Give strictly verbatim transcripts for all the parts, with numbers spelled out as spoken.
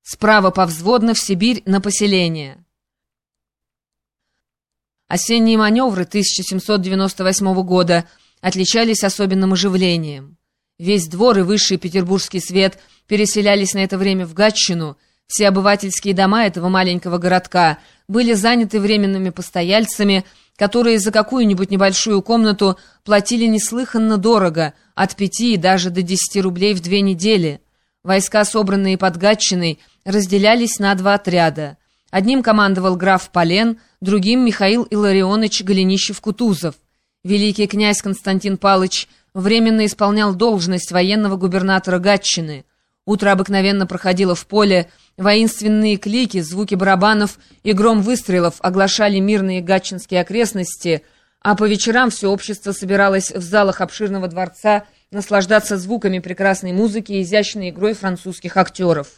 Справа повзводно в Сибирь на поселение. Осенние маневры тысяча семьсот девяносто восьмого года отличались особенным оживлением. Весь двор и высший петербургский свет переселялись на это время в Гатчину. Все обывательские дома этого маленького городка были заняты временными постояльцами, которые за какую-нибудь небольшую комнату платили неслыханно дорого, от пяти и даже до десяти рублей в две недели. Войска, собранные под Гатчиной, разделялись на два отряда. Одним командовал граф Полен, другим — Михаил Илларионович Голенищев-Кутузов. Великий князь Константин Палыч временно исполнял должность военного губернатора Гатчины. Утро обыкновенно проходило в поле, воинственные клики, звуки барабанов и гром выстрелов оглашали мирные гатчинские окрестности, а по вечерам все общество собиралось в залах обширного дворца наслаждаться звуками прекрасной музыки и изящной игрой французских актеров.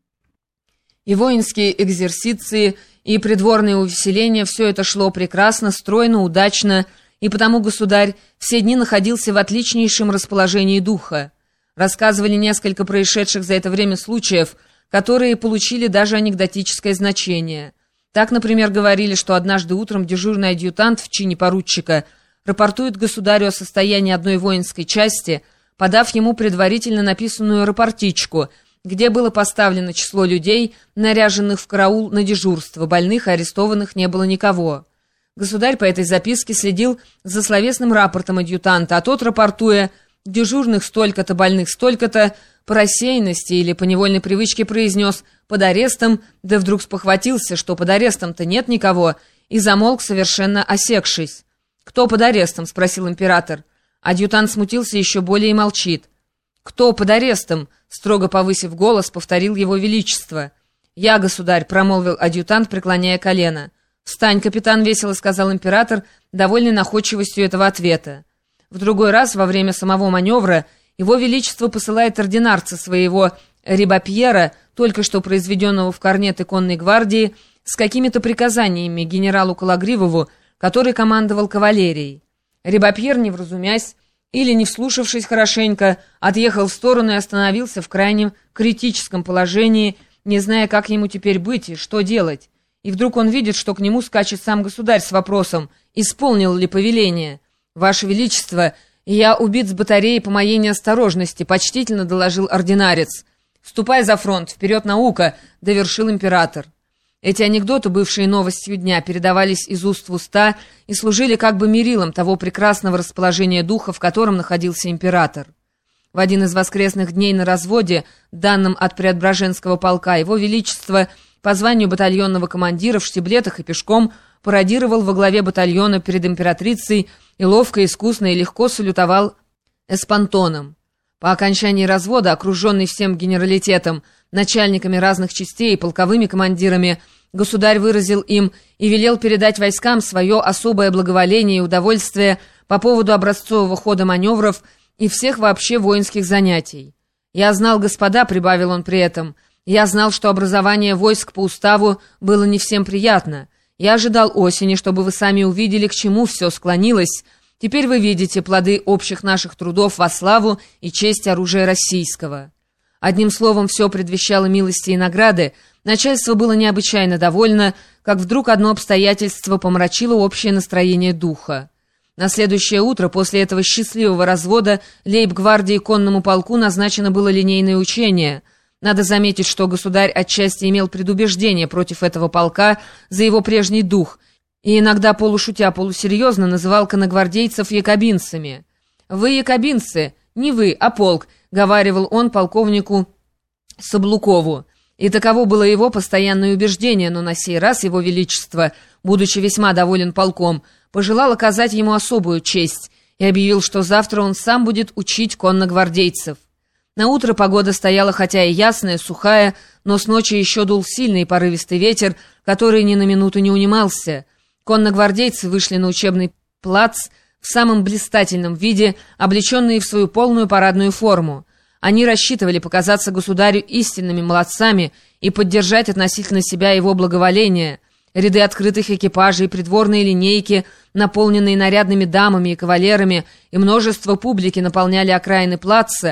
И воинские экзерсиции, и придворные увеселения — все это шло прекрасно, стройно, удачно, и потому государь все дни находился в отличнейшем расположении духа. Рассказывали несколько происшедших за это время случаев, которые получили даже анекдотическое значение. Так, например, говорили, что однажды утром дежурный адъютант в чине поручика рапортует государю о состоянии одной воинской части, подав ему предварительно написанную рапортичку, где было поставлено число людей, наряженных в караул на дежурство, больных и арестованных не было никого. Государь по этой записке следил за словесным рапортом адъютанта, а тот, рапортуя «дежурных столько-то, больных столько-то», по рассеянности или по невольной привычке произнес «под арестом», да вдруг спохватился, что под арестом-то нет никого, и замолк, совершенно осекшись. «Кто под арестом?» — спросил император. Адъютант смутился еще более и молчит. «Кто под арестом?» — строго повысив голос, повторил его величество. «Я, государь», — промолвил адъютант, преклоняя колено. «Встань, капитан», — весело сказал император, довольный находчивостью этого ответа. В другой раз, во время самого маневра, его величество посылает ординарца своего Рибапьера, только что произведенного в корнеты конной гвардии, с какими-то приказаниями генералу Кологривову, который командовал кавалерией. Рибапьер, не вразумясь или не вслушавшись хорошенько, отъехал в сторону и остановился в крайнем критическом положении, не зная, как ему теперь быть и что делать. И вдруг он видит, что к нему скачет сам государь с вопросом, исполнил ли повеление. «Ваше Величество, я убит с батареи по моей неосторожности», — почтительно доложил ординарец. «Ступай за фронт, вперед наука», — довершил император. Эти анекдоты, бывшие новостью дня, передавались из уст в уста и служили как бы мерилом того прекрасного расположения духа, в котором находился император. В один из воскресных дней на разводе, данном от Преображенского полка, его величество по званию батальонного командира в штиблетах и пешком пародировал во главе батальона перед императрицей и ловко, искусно и легко салютовал эспантоном. По окончании развода, окруженный всем генералитетом, начальниками разных частей и полковыми командирами, государь выразил им и велел передать войскам свое особое благоволение и удовольствие по поводу образцового хода маневров и всех вообще воинских занятий. «Я знал, господа», — прибавил он при этом, — «я знал, что образование войск по уставу было не всем приятно. Я ожидал осени, чтобы вы сами увидели, к чему все склонилось. Теперь вы видите плоды общих наших трудов во славу и честь оружия российского». Одним словом, все предвещало милости и награды. Начальство было необычайно довольно, как вдруг одно обстоятельство помрачило общее настроение духа. На следующее утро после этого счастливого развода лейб-гвардии конному полку назначено было линейное учение. Надо заметить, что государь отчасти имел предубеждение против этого полка за его прежний дух и иногда полушутя, полусерьезно называл конногвардейцев якобинцами. «Вы якобинцы, не вы, а полк», — говаривал он полковнику Саблукову. И таково было его постоянное убеждение, но на сей раз его величество, будучи весьма доволен полком, пожелал оказать ему особую честь и объявил, что завтра он сам будет учить конногвардейцев. Наутро погода стояла хотя и ясная, сухая, но с ночи еще дул сильный и порывистый ветер, который ни на минуту не унимался. Конногвардейцы вышли на учебный плац в самом блистательном виде, облеченные в свою полную парадную форму. Они рассчитывали показаться государю истинными молодцами и поддержать относительно себя его благоволение. Ряды открытых экипажей, придворные линейки, наполненные нарядными дамами и кавалерами, и множество публики наполняли окраины плаца.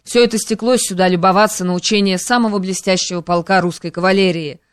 Все это стеклось сюда любоваться на учение самого блестящего полка русской кавалерии.